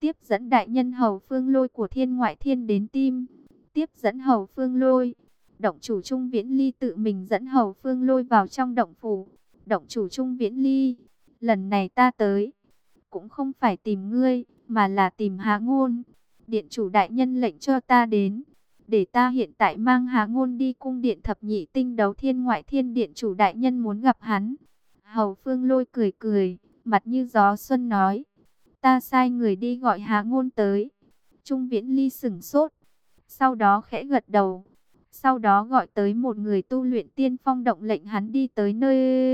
tiếp dẫn đại nhân Hầu Phương Lôi của Thiên Ngoại Thiên đến tim. Tiếp dẫn Hầu Phương Lôi. Động chủ Trung Viễn Ly tự mình dẫn Hầu Phương Lôi vào trong động phủ. Động chủ Trung Viễn Ly, lần này ta tới, cũng không phải tìm ngươi, mà là tìm Hạ Ngôn. Điện chủ đại nhân lệnh cho ta đến, để ta hiện tại mang Hạ Ngôn đi cung điện thập nhị tinh đấu Thiên Ngoại Thiên. Điện chủ đại nhân muốn gặp hắn. Hầu Phương Lôi cười cười, mặt như gió xuân nói, ta sai người đi gọi Hạ Ngôn tới. Trung Viễn Ly sững sốt, sau đó khẽ gật đầu. Sau đó gọi tới một người tu luyện tiên phong, động lệnh hắn đi tới nơi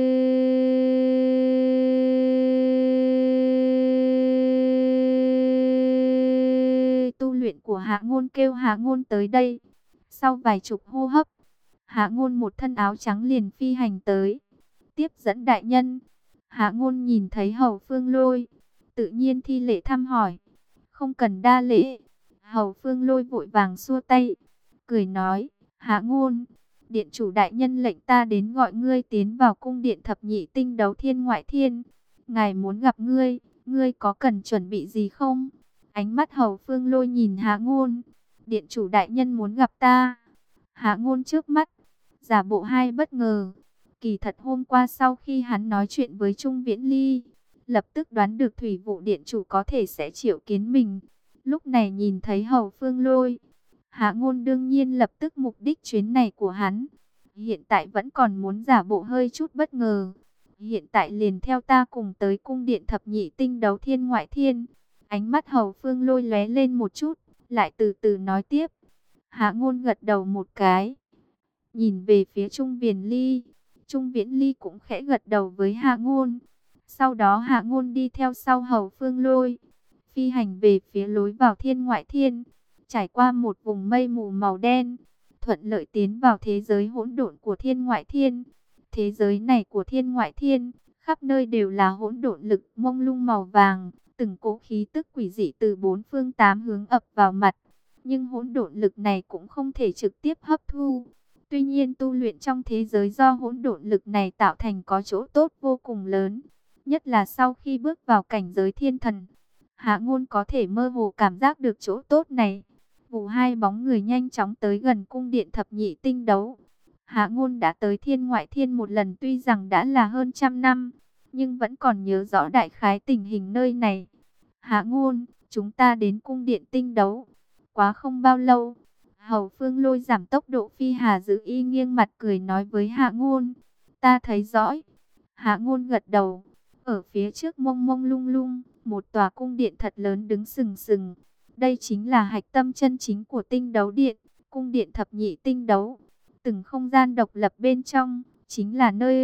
tu luyện của Hạ Ngôn, kêu Hạ Ngôn tới đây. Sau vài chục hô hấp, Hạ Ngôn một thân áo trắng liền phi hành tới. Tiếp dẫn đại nhân. Hạ Ngôn nhìn thấy Hầu Phương Lôi, tự nhiên thi lễ thăm hỏi. Không cần đa lễ. Hầu Phương Lôi vội vàng xua tay, cười nói, Hạ Ngôn, điện chủ đại nhân lệnh ta đến gọi ngươi tiến vào cung điện thập nhị tinh đấu Thiên Ngoại Thiên. Ngài muốn gặp ngươi, ngươi có cần chuẩn bị gì không? Ánh mắt Hầu Phương Lôi nhìn Hạ Ngôn. Điện chủ đại nhân muốn gặp ta. Hạ Ngôn trước mắt giả bộ hai bất ngờ. Kỳ thật hôm qua sau khi hắn nói chuyện với Trung Viễn Ly, lập tức đoán được Thủy Vụ điện chủ có thể sẽ triệu kiến mình. Lúc này nhìn thấy Hầu Phương Lôi, Hạ Ngôn đương nhiên lập tức mục đích chuyến này của hắn. Hiện tại vẫn còn muốn giả bộ hơi chút bất ngờ. Hiện tại liền theo ta cùng tới cung điện thập nhị tinh đấu Thiên Ngoại Thiên. Ánh mắt Hầu Phương Lôi lóe lên một chút, lại từ từ nói tiếp. Hạ Ngôn gật đầu một cái, nhìn về phía Trung Viễn Ly. Trung Viễn Ly cũng khẽ gật đầu với Hạ Ngôn. Sau đó Hạ Ngôn đi theo sau Hầu Phương Lôi, phi hành về phía lối vào Thiên Ngoại Thiên. Trải qua một vùng mây mù màu đen, thuận lợi tiến vào thế giới hỗn độn của Thiên Ngoại Thiên. Thế giới này của Thiên Ngoại Thiên, khắp nơi đều là hỗn độn lực mông lung màu vàng, từng cỗ khí tức quỷ dị từ bốn phương tám hướng ập vào mặt. Nhưng hỗn độn lực này cũng không thể trực tiếp hấp thu. Tuy nhiên tu luyện trong thế giới do hỗn độn lực này tạo thành có chỗ tốt vô cùng lớn. Nhất là sau khi bước vào cảnh giới thiên thần, Hạ Ngôn có thể mơ hồ cảm giác được chỗ tốt này. Vù hai bóng người nhanh chóng tới gần cung điện thập nhị tinh đấu. Hạ Ngôn đã tới Thiên Ngoại Thiên một lần, tuy rằng đã là hơn 100 năm, nhưng vẫn còn nhớ rõ đại khái tình hình nơi này. Hạ Ngôn, chúng ta đến cung điện tinh đấu. Quá không bao lâu, Hầu Phương Lôi giảm tốc độ phi hà giữ y nghiêng mặt cười nói với Hạ Ngôn, ta thấy rõ. Hạ Ngôn gật đầu. Ở phía trước mông mông lung lung, một tòa cung điện thật lớn đứng sừng sừng. Đây chính là hạch tâm chân chính của tinh đấu điện, cung điện thập nhị tinh đấu. Từng không gian độc lập bên trong, chính là nơi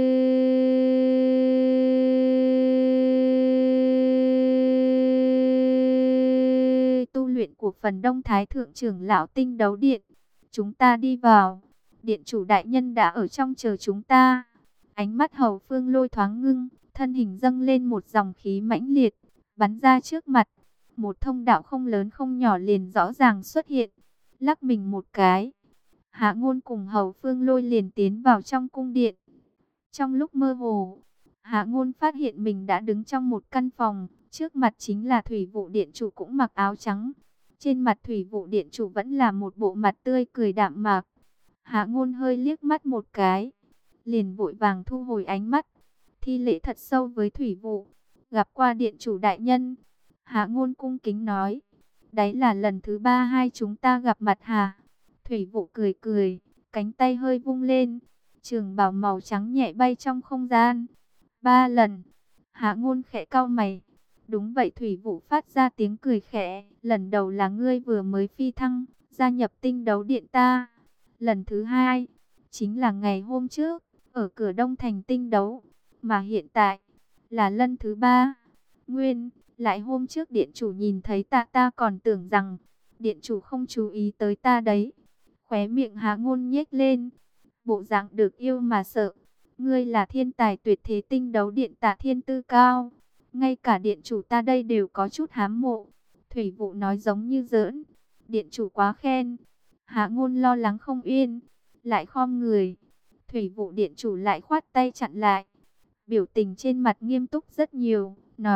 tu luyện của phần đông thái thượng trưởng lão tinh đấu điện. Chúng ta đi vào, điện chủ đại nhân đã ở trong chờ chúng ta. Ánh mắt Hầu Phương Lôi thoáng ngưng, thân hình dâng lên một dòng khí mãnh liệt, bắn ra trước mặt. Một thông đạo không lớn không nhỏ liền rõ ràng xuất hiện. Lắc mình một cái, Hạ Ngôn cùng Hầu Phương Lôi liền tiến vào trong cung điện. Trong lúc mơ hồ, Hạ Ngôn phát hiện mình đã đứng trong một căn phòng. Trước mặt chính là Thủy Vụ điện chủ cũng mặc áo trắng. Trên mặt Thủy Vụ điện chủ vẫn là một bộ mặt tươi cười đạm mạc. Hạ Ngôn hơi liếc mắt một cái, liền vội vàng thu hồi ánh mắt, thi lễ thật sâu với Thủy Vụ. Gặp qua điện chủ đại nhân. Hạ Ngôn cung kính nói, đấy là lần thứ 3 hai chúng ta gặp mặt hả? Thủy Vụ cười cười, cánh tay hơi vung lên, trường bào màu trắng nhẹ bay trong không gian. 3 lần. Hạ Ngôn khẽ cau mày. Đúng vậy, Thủy Vụ phát ra tiếng cười khẽ. Lần đầu là ngươi vừa mới phi thăng, gia nhập tinh đấu điện ta. Lần thứ 2, chính là ngày hôm trước, ở cửa Đông Thành tinh đấu. Mà hiện tại, là lần thứ 3. Nguyên, lại hôm trước điện chủ nhìn thấy ta còn tưởng rằng điện chủ không chú ý tới ta đấy. Khóe miệng Hạ Ngôn nhếch lên, bộ dạng được yêu mà sợ. Ngươi là thiên tài tuyệt thế tinh đấu điện Tạ Thiên Tư cao, ngay cả điện chủ ta đây đều có chút hám mộ. Thủy Vụ nói giống như giỡn. Điện chủ quá khen. Hạ Ngôn lo lắng không yên, lại khom người. Thủy Vụ điện chủ lại khoát tay chặn lại, biểu tình trên mặt nghiêm túc rất nhiều, nói,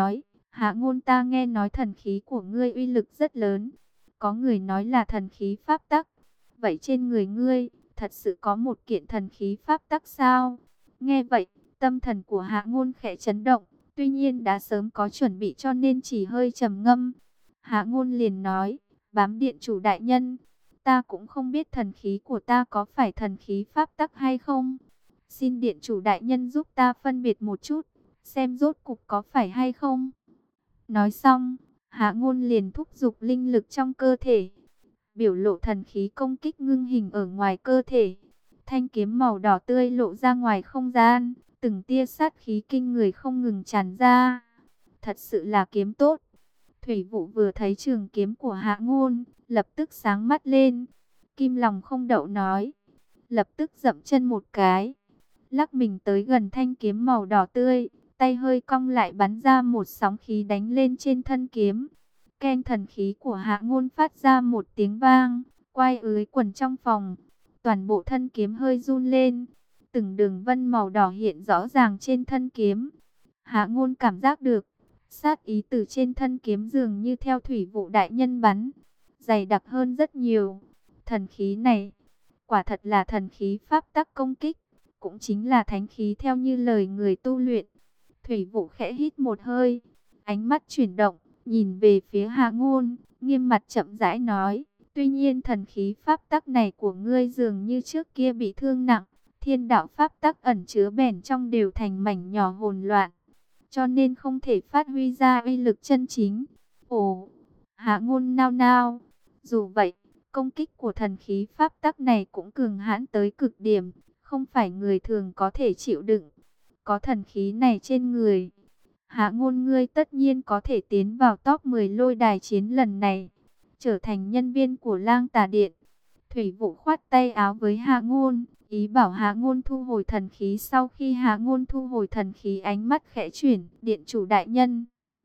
Hạ Ngôn, ta nghe nói thần khí của ngươi uy lực rất lớn. Có người nói là thần khí pháp tắc. Vậy trên người ngươi, thật sự có một kiện thần khí pháp tắc sao? Nghe vậy, tâm thần của Hạ Ngôn khẽ chấn động. Tuy nhiên đã sớm có chuẩn bị cho nên chỉ hơi trầm ngâm. Hạ Ngôn liền nói, bám điện chủ đại nhân, ta cũng không biết thần khí của ta có phải thần khí pháp tắc hay không. Xin điện chủ đại nhân giúp ta phân biệt một chút, xem rốt cục có phải hay không. Nói xong, Hạ Ngôn liền thúc giục linh lực trong cơ thể, biểu lộ thần khí công kích ngưng hình ở ngoài cơ thể. Thanh kiếm màu đỏ tươi lộ ra ngoài không gian, từng tia sát khí kinh người không ngừng tràn ra. Thật sự là kiếm tốt. Thủy Vũ vừa thấy trường kiếm của Hạ Ngôn, lập tức sáng mắt lên. Kim lòng không đậu nói, lập tức dậm chân một cái, lắc mình tới gần thanh kiếm màu đỏ tươi, tay hơi cong lại bắn ra một sóng khí đánh lên trên thân kiếm. Keng, thần khí của Hạ Ngôn phát ra một tiếng vang, quay ới quần trong phòng. Toàn bộ thân kiếm hơi run lên, từng đường vân màu đỏ hiện rõ ràng trên thân kiếm. Hạ Ngôn cảm giác được, sát ý từ trên thân kiếm dường như theo Thủy Vũ đại nhân bắn, dày đặc hơn rất nhiều. Thần khí này, quả thật là thần khí pháp tắc công kích, cũng chính là thánh khí theo như lời người tu luyện. Thủy Vũ khẽ hít một hơi, ánh mắt chuyển động, nhìn về phía Hạ Ngôn, nghiêm mặt chậm rãi nói, tuy nhiên thần khí pháp tắc này của ngươi dường như trước kia bị thương nặng, thiên đạo pháp tắc ẩn chứa bèn trong đều thành mảnh nhỏ hỗn loạn, cho nên không thể phát huy ra uy lực chân chính. Ồ, Hạ Ngôn nao nao, dù vậy, công kích của thần khí pháp tắc này cũng cường hãn tới cực điểm, không phải người thường có thể chịu đựng. Có thần khí này trên người, Hạ Ngôn ngươi tất nhiên có thể tiến vào top 10 lôi đài chiến lần này, trở thành nhân viên của Lang Tà Điện. Thủy Vũ khoát tay áo với Hạ Ngôn, ý bảo Hạ Ngôn thu hồi thần khí. Sau khi Hạ Ngôn thu hồi thần khí, ánh mắt khẽ chuyển, điện chủ đại nhân,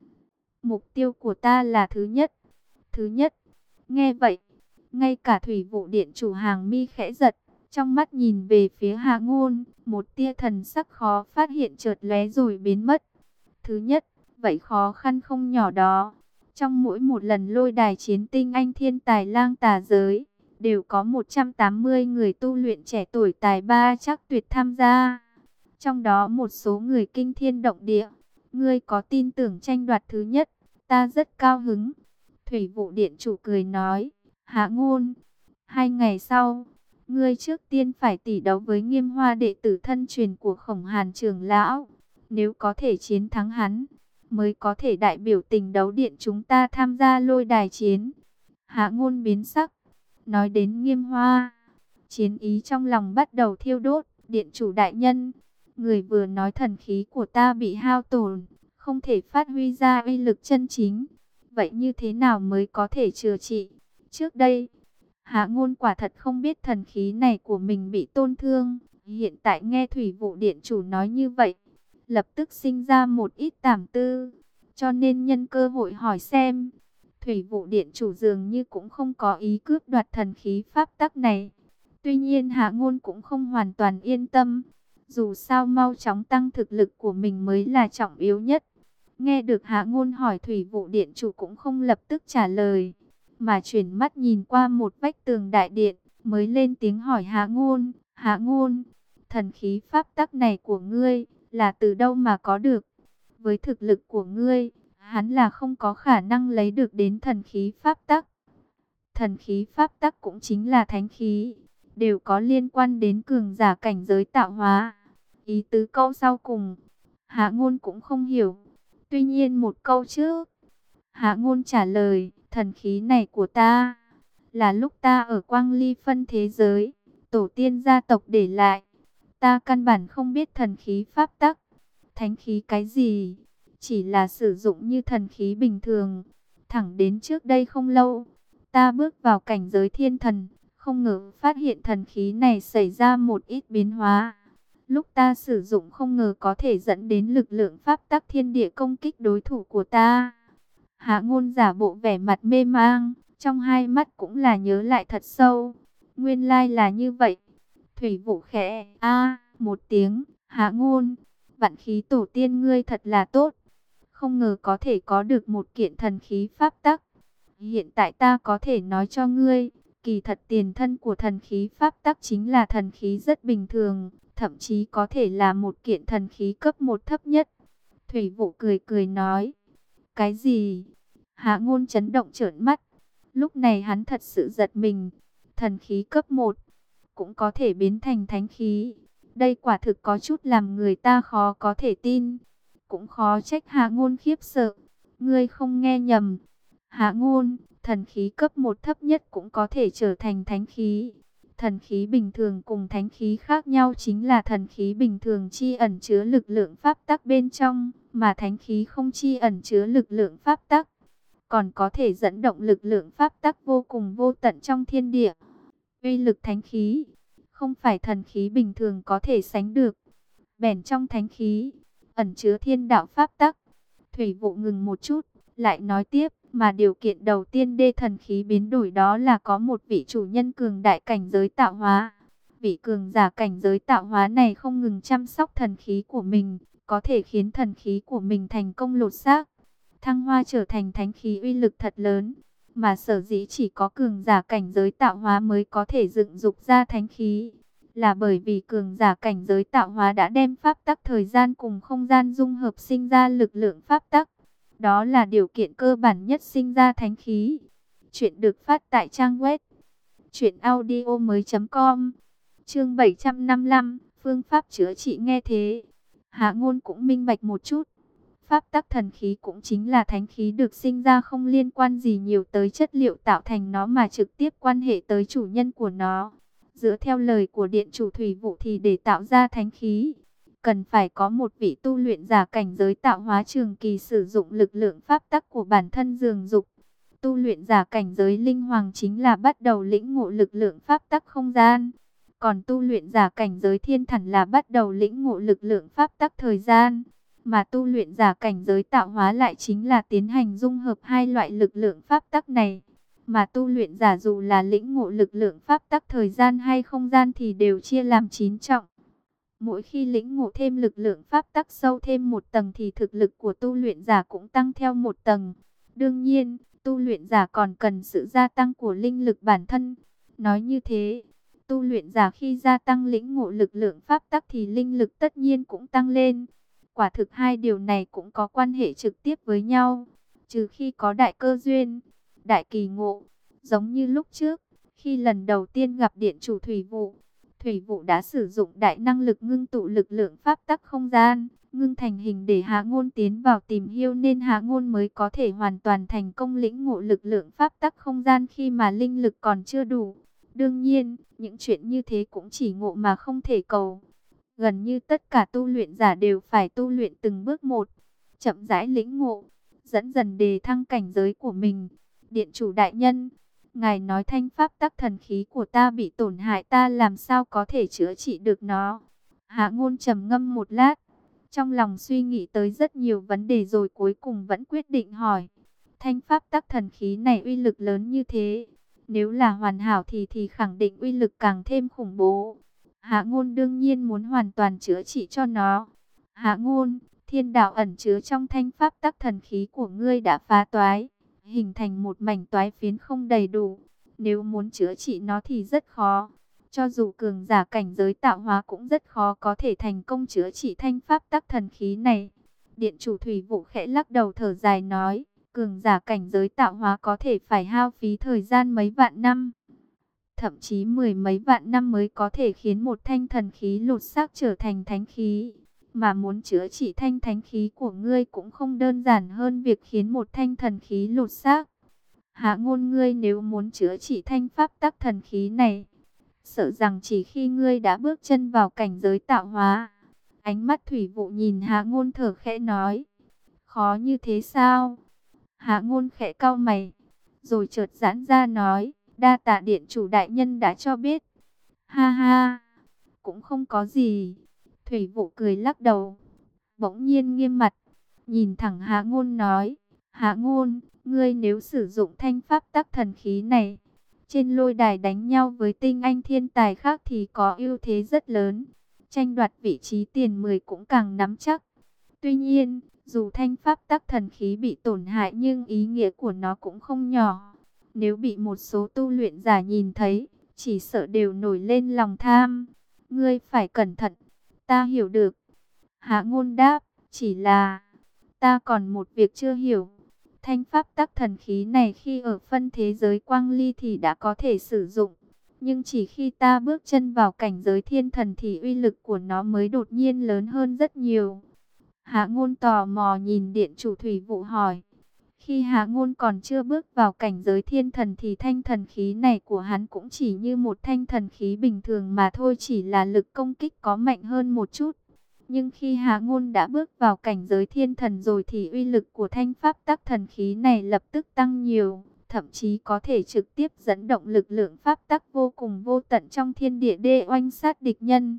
mục tiêu của ta là thứ nhất. Thứ nhất, nghe vậy, ngay cả Thủy Vũ điện chủ hàng mi khẽ giật, trong mắt nhìn về phía Hạ Ngôn, một tia thần sắc khó phát hiện chợt lóe rồi biến mất. Thứ nhất, vậy khó khăn không nhỏ đó. Trong mỗi một lần lôi đài chiến tinh anh thiên tài Lang Tà giới, đều có 180 người tu luyện trẻ tuổi tài ba chắc tuyệt tham gia. Trong đó một số người kinh thiên động địa. Ngươi có tin tưởng tranh đoạt thứ nhất? Ta rất cao hứng. Thủy Vũ điện chủ cười nói, Hạ Ngôn, 2 ngày sau, ngươi trước tiên phải tỷ đấu với Nghiêm Hoa đệ tử thân truyền của Khổng Hàn trưởng lão. Nếu có thể chiến thắng hắn, mới có thể đại biểu tình đấu điện chúng ta tham gia lôi đài chiến. Hạ Ngôn biến sắc, nói đến Nghiêm Hoa, chiến ý trong lòng bắt đầu thiêu đốt. Điện chủ đại nhân, người vừa nói thần khí của ta bị hao tổn, không thể phát huy ra uy lực chân chính. Vậy như thế nào mới có thể chữa trị? Trước đây, Hạ Ngôn quả thật không biết thần khí này của mình bị tổn thương. Hiện tại nghe Thủy Vũ điện chủ nói như vậy, lập tức sinh ra một ít cảm tư, cho nên nhân cơ hội hỏi xem. Thủy Vũ điện chủ dường như cũng không có ý cướp đoạt thần khí pháp tắc này. Tuy nhiên Hạ Ngôn cũng không hoàn toàn yên tâm, dù sao mau chóng tăng thực lực của mình mới là trọng yếu nhất. Nghe được Hạ Ngôn hỏi, Thủy Vũ điện chủ cũng không lập tức trả lời, mà chuyển mắt nhìn qua một vách tường đại điện, mới lên tiếng hỏi Hạ Ngôn, Hạ Ngôn, thần khí pháp tắc này của ngươi là từ đâu mà có được? Với thực lực của ngươi, hắn là không có khả năng lấy được đến thần khí pháp tắc. Thần khí pháp tắc cũng chính là thánh khí, đều có liên quan đến cường giả cảnh giới tạo hóa. Ý tứ câu sau cùng, Hạ Ngôn cũng không hiểu. Tuy nhiên một câu trước, Hạ Ngôn trả lời, thần khí này của ta, là lúc ta ở Quang Ly phân thế giới, tổ tiên gia tộc để lại. Ta căn bản không biết thần khí pháp tắc, thánh khí cái gì, chỉ là sử dụng như thần khí bình thường. Thẳng đến trước đây không lâu, ta bước vào cảnh giới thiên thần, không ngờ phát hiện thần khí này xảy ra một ít biến hóa. Lúc ta sử dụng không ngờ có thể dẫn đến lực lượng pháp tắc thiên địa công kích đối thủ của ta. Hạ Ngôn giả bộ vẻ mặt mê mang, trong hai mắt cũng là nhớ lại thật sâu. Nguyên lai là như vậy. Thủy Vũ khẽ a một tiếng, Hạ Ngôn, vạn khí tổ tiên ngươi thật là tốt. không ngờ có thể có được một kiện thần khí pháp tắc. Hiện tại ta có thể nói cho ngươi, kỳ thật tiền thân của thần khí pháp tắc chính là thần khí rất bình thường, thậm chí có thể là một kiện thần khí cấp 1 thấp nhất. Thủy Vụ cười cười nói, cái gì? Hạ Ngôn chấn động trợn mắt. Lúc này hắn thật sự giật mình, thần khí cấp 1 cũng có thể biến thành thánh khí. Đây quả thực có chút làm người ta khó có thể tin. Cũng khó trách Hạ Ngôn khiếp sợ. Ngươi không nghe nhầm. Hạ Ngôn, thần khí cấp 1 thấp nhất cũng có thể trở thành thánh khí. Thần khí bình thường cùng thánh khí khác nhau chính là thần khí bình thường chi ẩn chứa lực lượng pháp tắc bên trong, mà thánh khí không chi ẩn chứa lực lượng pháp tắc, còn có thể dẫn động lực lượng pháp tắc vô cùng vô tận trong thiên địa. Uy lực thánh khí không phải thần khí bình thường có thể sánh được. Bèn trong thánh khí ẩn chứa thiên đạo pháp tắc. Thủy Vụ ngừng một chút, lại nói tiếp, mà điều kiện đầu tiên để thần khí biến đổi đó là có một vị chủ nhân cường đại cảnh giới tạo hóa. Vị cường giả cảnh giới tạo hóa này không ngừng chăm sóc thần khí của mình, có thể khiến thần khí của mình thành công lột xác, thăng hoa trở thành thánh khí uy lực thật lớn. Mà sở dĩ chỉ có cường giả cảnh giới tạo hóa mới có thể dựng dục ra thánh khí, là bởi vì cường giả cảnh giới tạo hóa đã đem pháp tắc thời gian cùng không gian dung hợp sinh ra lực lượng pháp tắc. Đó là điều kiện cơ bản nhất sinh ra thánh khí. Chuyện được phát tại trang web truyệnaudiomoi.com. Chương 755, phương pháp chữa trị. Nghe thế, Hạ Ngôn cũng minh bạch một chút. Pháp tắc thần khí cũng chính là thánh khí được sinh ra, không liên quan gì nhiều tới chất liệu tạo thành nó mà trực tiếp quan hệ tới chủ nhân của nó. Dựa theo lời của Điện chủ Thủy Vụ thì để tạo ra thánh khí, cần phải có một vị tu luyện giả cảnh giới tạo hóa trường kỳ sử dụng lực lượng pháp tắc của bản thân dường dục. Tu luyện giả cảnh giới linh hoàng chính là bắt đầu lĩnh ngộ lực lượng pháp tắc không gian. Còn tu luyện giả cảnh giới thiên thần là bắt đầu lĩnh ngộ lực lượng pháp tắc thời gian. Mà tu luyện giả cảnh giới tạo hóa lại chính là tiến hành dung hợp hai loại lực lượng pháp tắc này. Mà tu luyện giả dù là lĩnh ngộ lực lượng pháp tắc thời gian hay không gian thì đều chia làm 9 trọng. Mỗi khi lĩnh ngộ thêm lực lượng pháp tắc sâu thêm một tầng thì thực lực của tu luyện giả cũng tăng theo một tầng. Đương nhiên, tu luyện giả còn cần sự gia tăng của linh lực bản thân. Nói như thế, tu luyện giả khi gia tăng lĩnh ngộ lực lượng pháp tắc thì linh lực tất nhiên cũng tăng lên. Quả thực hai điều này cũng có quan hệ trực tiếp với nhau. Trừ khi có đại cơ duyên, đại kỳ ngộ, giống như lúc trước, khi lần đầu tiên gặp Điện chủ Thủy Vụ, Thủy Vụ đã sử dụng đại năng lực ngưng tụ lực lượng pháp tắc không gian, ngưng thành hình để Hạ Ngôn tiến vào tìm hiểu, nên Hạ Ngôn mới có thể hoàn toàn thành công lĩnh ngộ lực lượng pháp tắc không gian khi mà linh lực còn chưa đủ. Đương nhiên, những chuyện như thế cũng chỉ ngộ mà không thể cầu. Gần như tất cả tu luyện giả đều phải tu luyện từng bước một, chậm rãi lĩnh ngộ, dẫn dần đề thăng cảnh giới của mình. Điện chủ đại nhân, ngài nói thanh pháp tắc thần khí của ta bị tổn hại, ta làm sao có thể chữa trị được nó? Hạ Ngôn trầm ngâm một lát, trong lòng suy nghĩ tới rất nhiều vấn đề rồi cuối cùng vẫn quyết định hỏi. Thanh pháp tắc thần khí này uy lực lớn như thế, nếu là hoàn hảo thì khẳng định uy lực càng thêm khủng bố. Hạ Ngôn đương nhiên muốn hoàn toàn chữa trị cho nó. Hạ Ngôn, thiên đạo ẩn chứa trong thanh pháp tắc thần khí của ngươi đã phá toái, hình thành một mảnh toái phiến không đầy đủ. Nếu muốn chữa trị nó thì rất khó. Cho dù cường giả cảnh giới tạo hóa cũng rất khó có thể thành công chữa trị thanh pháp tắc thần khí này. Điện chủ Thủy Vụ khẽ lắc đầu thở dài nói, cường giả cảnh giới tạo hóa có thể phải hao phí thời gian mấy vạn năm, thậm chí mười mấy vạn năm mới có thể khiến một thanh thần khí lột xác trở thành thánh khí. Mà muốn chữa trị thanh thánh khí của ngươi cũng không đơn giản hơn việc khiến một thanh thần khí lột xác. Hạ Ngôn, ngươi nếu muốn chữa trị thanh pháp tắc thần khí này, sợ rằng chỉ khi ngươi đã bước chân vào cảnh giới tạo hóa. Ánh mắt Thủy Vụ nhìn Hạ Ngôn thở khẽ nói, khó như thế sao? Hạ Ngôn khẽ cau mày, rồi chợt giãn ra nói, đa tạ điện chủ đại nhân đã cho biết. Ha ha, cũng không có gì. Thủy Vụ cười lắc đầu, bỗng nhiên nghiêm mặt, nhìn thẳng Hạ Ngôn nói, Hạ Ngôn, ngươi nếu sử dụng thanh pháp tắc thần khí này, trên lôi đài đánh nhau với tinh anh thiên tài khác thì có ưu thế rất lớn. Tranh đoạt vị trí tiền 10 cũng càng nắm chắc. Tuy nhiên, Dù thanh pháp tắc thần khí bị tổn hại nhưng ý nghĩa của nó cũng không nhỏ. Nếu bị một số tu luyện giả nhìn thấy, chỉ sợ đều nổi lên lòng tham. Ngươi phải cẩn thận. Ta hiểu được. Hạ Ngôn đáp, chỉ là ta còn một việc chưa hiểu. Thanh pháp tắc thần khí này khi ở phân thế giới quang ly thì đã có thể sử dụng. Nhưng chỉ khi ta bước chân vào cảnh giới thiên thần thì uy lực của nó mới đột nhiên lớn hơn rất nhiều. Hạ Ngôn tò mò nhìn điện chủ thủy vụ hỏi. Khi Hạ Ngôn còn chưa bước vào cảnh giới thiên thần thì thanh thần khí này của hắn cũng chỉ như một thanh thần khí bình thường mà thôi, chỉ là lực công kích có mạnh hơn một chút. Nhưng khi Hạ Ngôn đã bước vào cảnh giới thiên thần rồi thì uy lực của thanh pháp tắc thần khí này lập tức tăng nhiều, thậm chí có thể trực tiếp dẫn động lực lượng pháp tắc vô cùng vô tận trong thiên địa để oanh sát địch nhân.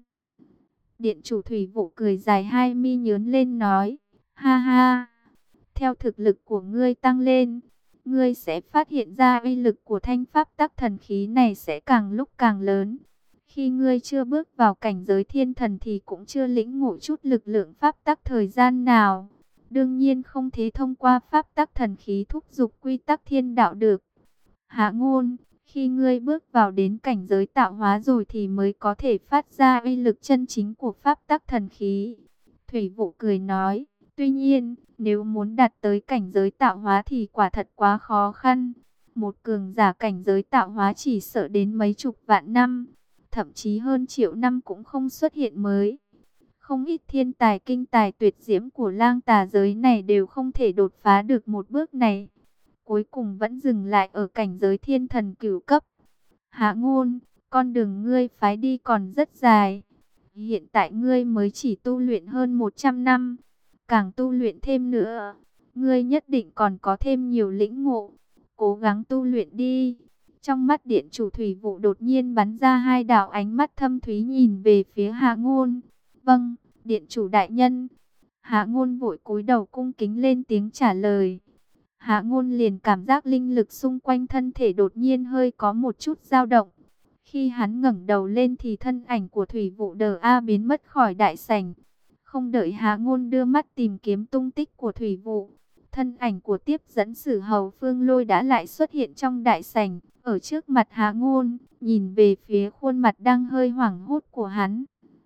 Điện chủ thủy vụ cười dài, hai mi nhướng lên nói, ha ha, theo thực lực của ngươi tăng lên, ngươi sẽ phát hiện ra uy lực của thanh pháp tắc thần khí này sẽ càng lúc càng lớn. Khi ngươi chưa bước vào cảnh giới thiên thần thì cũng chưa lĩnh ngộ chút lực lượng pháp tắc thời gian nào. Đương nhiên không thể thông qua pháp tắc thần khí thúc giục quy tắc thiên đạo được. Hạ Ngôn, khi ngươi bước vào đến cảnh giới tạo hóa rồi thì mới có thể phát ra uy lực chân chính của pháp tắc thần khí. Thủy Vụ cười nói, tuy nhiên, nếu muốn đạt tới cảnh giới tạo hóa thì quả thật quá khó khăn. Một cường giả cảnh giới tạo hóa chỉ sợ đến mấy chục vạn năm, thậm chí hơn triệu năm cũng không xuất hiện mới. Không ít thiên tài kinh tài tuyệt diễm của lang tà giới này đều không thể đột phá được một bước này. Cuối cùng vẫn dừng lại ở cảnh giới thiên thần cửu cấp. Hạ Ngôn, con đường ngươi phái đi còn rất dài. Hiện tại ngươi mới chỉ tu luyện hơn 100 năm. Càng tu luyện thêm nữa, ngươi nhất định còn có thêm nhiều lĩnh ngộ. Cố gắng tu luyện đi. Trong mắt điện chủ thủy vụ đột nhiên bắn ra hai đạo ánh mắt thâm thúy nhìn về phía Hạ Ngôn. Vâng, điện chủ đại nhân. Hạ Ngôn vội cúi đầu cung kính lên tiếng trả lời. Hạ Ngôn liền cảm giác linh lực xung quanh thân thể đột nhiên hơi có một chút dao động. Khi hắn ngẩng đầu lên thì thân ảnh của thủy vụ đờ a biến mất khỏi đại sảnh. Không đợi Hạ Ngôn đưa mắt tìm kiếm tung tích của thủy vụ, thân ảnh của tiếp dẫn sử hầu Phương Lôi đã lại xuất hiện trong đại sảnh, ở trước mặt Hạ Ngôn, nhìn về phía khuôn mặt đang hơi hoảng hốt của hắn.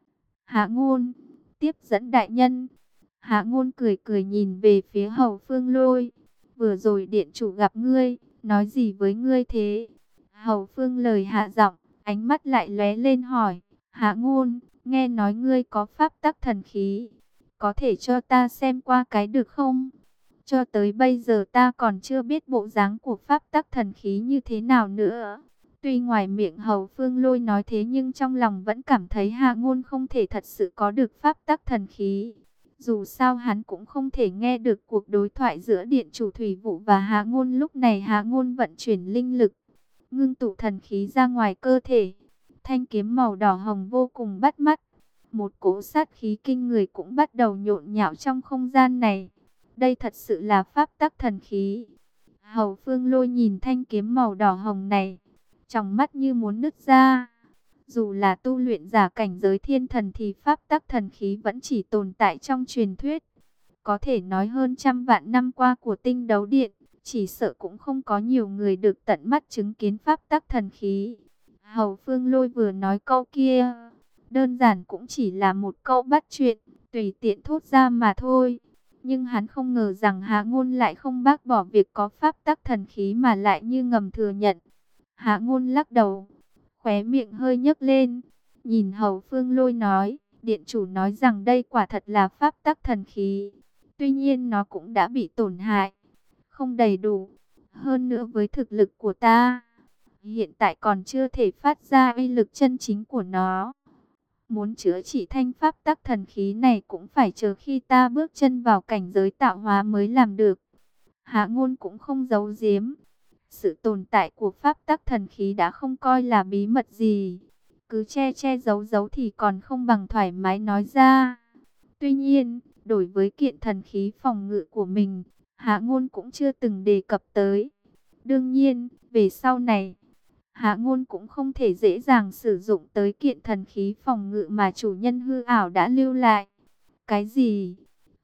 Hạ Ngôn, tiếp dẫn đại nhân. Hạ Ngôn cười cười nhìn về phía hầu Phương Lôi. Vừa rồi điện chủ gặp ngươi, nói gì với ngươi thế? Hầu Phương lời hạ giọng, ánh mắt lại lóe lên hỏi, Hạ Ngôn, nghe nói ngươi có pháp tắc thần khí, có thể cho ta xem qua cái được không? Cho tới bây giờ ta còn chưa biết bộ dáng của pháp tắc thần khí như thế nào nữa. Tuy ngoài miệng hầu Phương Lôi nói thế nhưng trong lòng vẫn cảm thấy Hạ Ngôn không thể thật sự có được pháp tắc thần khí. Dù sao hắn cũng không thể nghe được cuộc đối thoại giữa điện chủ thủy vụ và Hạ Ngôn. Lúc này Hạ Ngôn vận chuyển linh lực, ngưng tụ thần khí ra ngoài cơ thể. Thanh kiếm màu đỏ hồng vô cùng bắt mắt. Một cỗ sát khí kinh người cũng bắt đầu nhộn nhạo trong không gian này. Đây thật sự là pháp tắc thần khí. Hầu Phương Lôi nhìn thanh kiếm màu đỏ hồng này, trong mắt như muốn nứt ra. Dù là tu luyện giả cảnh giới thiên thần thì pháp tắc thần khí vẫn chỉ tồn tại trong truyền thuyết. Có thể nói hơn trăm vạn năm qua của tinh đấu điện, chỉ sợ cũng không có nhiều người được tận mắt chứng kiến pháp tắc thần khí. Hầu Phương Lôi vừa nói câu kia, đơn giản cũng chỉ là một câu bắt chuyện, tùy tiện thốt ra mà thôi. Nhưng hắn không ngờ rằng Hạ Ngôn lại không bác bỏ việc có pháp tắc thần khí mà lại như ngầm thừa nhận. Hạ Ngôn lắc đầu, khóe miệng hơi nhếch lên, nhìn hầu Phương Lôi nói, điện chủ nói rằng đây quả thật là pháp tắc thần khí. Tuy nhiên nó cũng đã bị tổn hại, không đầy đủ. Hơn nữa với thực lực của ta, hiện tại còn chưa thể phát ra uy lực chân chính của nó. Muốn chữa trị thanh pháp tắc thần khí này cũng phải chờ khi ta bước chân vào cảnh giới tạo hóa mới làm được. Hạ Ngôn cũng không giấu giếm. Sự tồn tại của pháp tắc thần khí đã không coi là bí mật gì. Cứ che che giấu giấu thì còn không bằng thoải mái nói ra. Tuy nhiên, đối với kiện thần khí phòng ngự của mình, Hạ Ngôn cũng chưa từng đề cập tới. Đương nhiên, về sau này, Hạ Ngôn cũng không thể dễ dàng sử dụng tới kiện thần khí phòng ngự mà chủ nhân hư ảo đã lưu lại. Cái gì?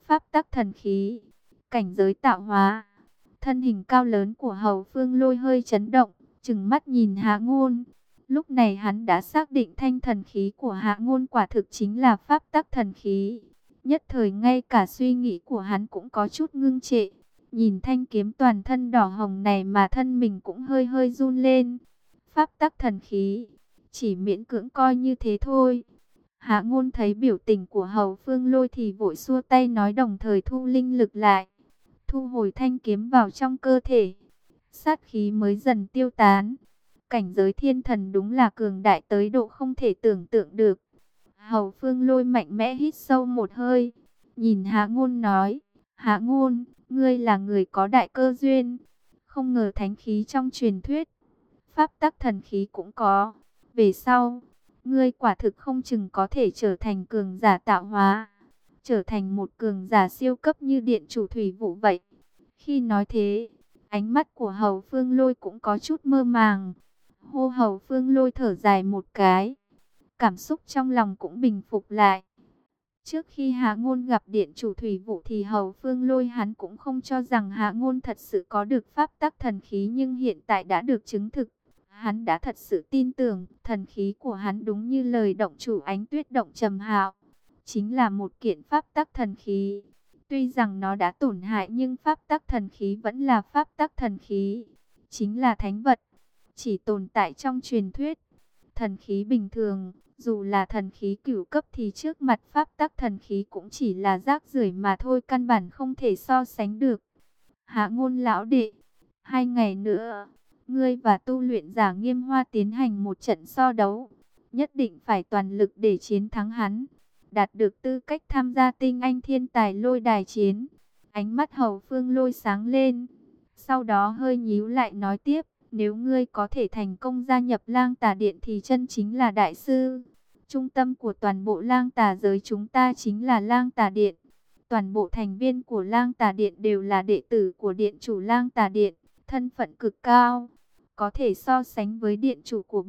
pháp tắc thần khí, cảnh giới tạo hóa. Thân hình cao lớn của Hầu Phương Lôi hơi chấn động, trừng mắt nhìn Hạ Ngôn. Lúc này hắn đã xác định thanh thần khí của Hạ Ngôn quả thực chính là pháp tắc thần khí. Nhất thời ngay cả suy nghĩ của hắn cũng có chút ngưng trệ. Nhìn thanh kiếm toàn thân đỏ hồng này mà thân mình cũng hơi hơi run lên. Pháp tắc thần khí, chỉ miễn cưỡng coi như thế thôi. Hạ Ngôn thấy biểu tình của Hầu Phương Lôi thì vội xua tay nói, đồng thời thu linh lực lại, thu hồi thanh kiếm vào trong cơ thể. Sát khí mới dần tiêu tán. Cảnh giới thiên thần đúng là cường đại tới độ không thể tưởng tượng được. Hầu Phương Lôi mạnh mẽ hít sâu một hơi, nhìn Hạ Ngôn nói, Hạ Ngôn, ngươi là người có đại cơ duyên. Không ngờ thánh khí trong truyền thuyết, pháp tắc thần khí cũng có. Về sau, ngươi quả thực không chừng có thể trở thành cường giả tạo hóa, trở thành một cường giả siêu cấp như điện chủ Thủy Vũ vậy. Khi nói thế, ánh mắt của Hầu Phương Lôi cũng có chút mơ màng. Hầu Phương Lôi thở dài một cái, cảm xúc trong lòng cũng bình phục lại. Trước khi Hạ Ngôn gặp điện chủ Thủy Vũ thì Hầu Phương Lôi hắn cũng không cho rằng Hạ Ngôn thật sự có được pháp tắc thần khí, nhưng hiện tại đã được chứng thực. Hắn đã thật sự tin tưởng thần khí của hắn đúng như lời động chủ Ánh Tuyết Động Trầm Hạo, chính là một kiện pháp tắc thần khí. Tuy rằng nó đã tổn hại nhưng pháp tắc thần khí vẫn là pháp tắc thần khí, chính là thánh vật, chỉ tồn tại trong truyền thuyết. Thần khí bình thường, dù là thần khí cửu cấp thì trước mặt pháp tắc thần khí cũng chỉ là rác rưởi mà thôi, căn bản không thể so sánh được. Hạ Ngôn lão đệ, 2 ngày nữa, ngươi và tu luyện giả Nghiêm Hoa tiến hành một trận so đấu. Nhất định phải toàn lực để chiến thắng hắn, đạt được tư cách tham gia tinh anh thiên tài lôi đài chiến. Ánh mắt Hầu Phương Lôi sáng lên, sau đó hơi nhíu lại nói tiếp, nếu ngươi có thể thành công gia nhập Lang Tà Điện thì chân chính là đại sư. Trung tâm của toàn bộ Lang Tà giới chúng ta chính là Lang Tà Điện. Toàn bộ thành viên của Lang Tà Điện đều là đệ tử của điện chủ Lang Tà Điện, thân phận cực cao, có thể so sánh với điện chủ của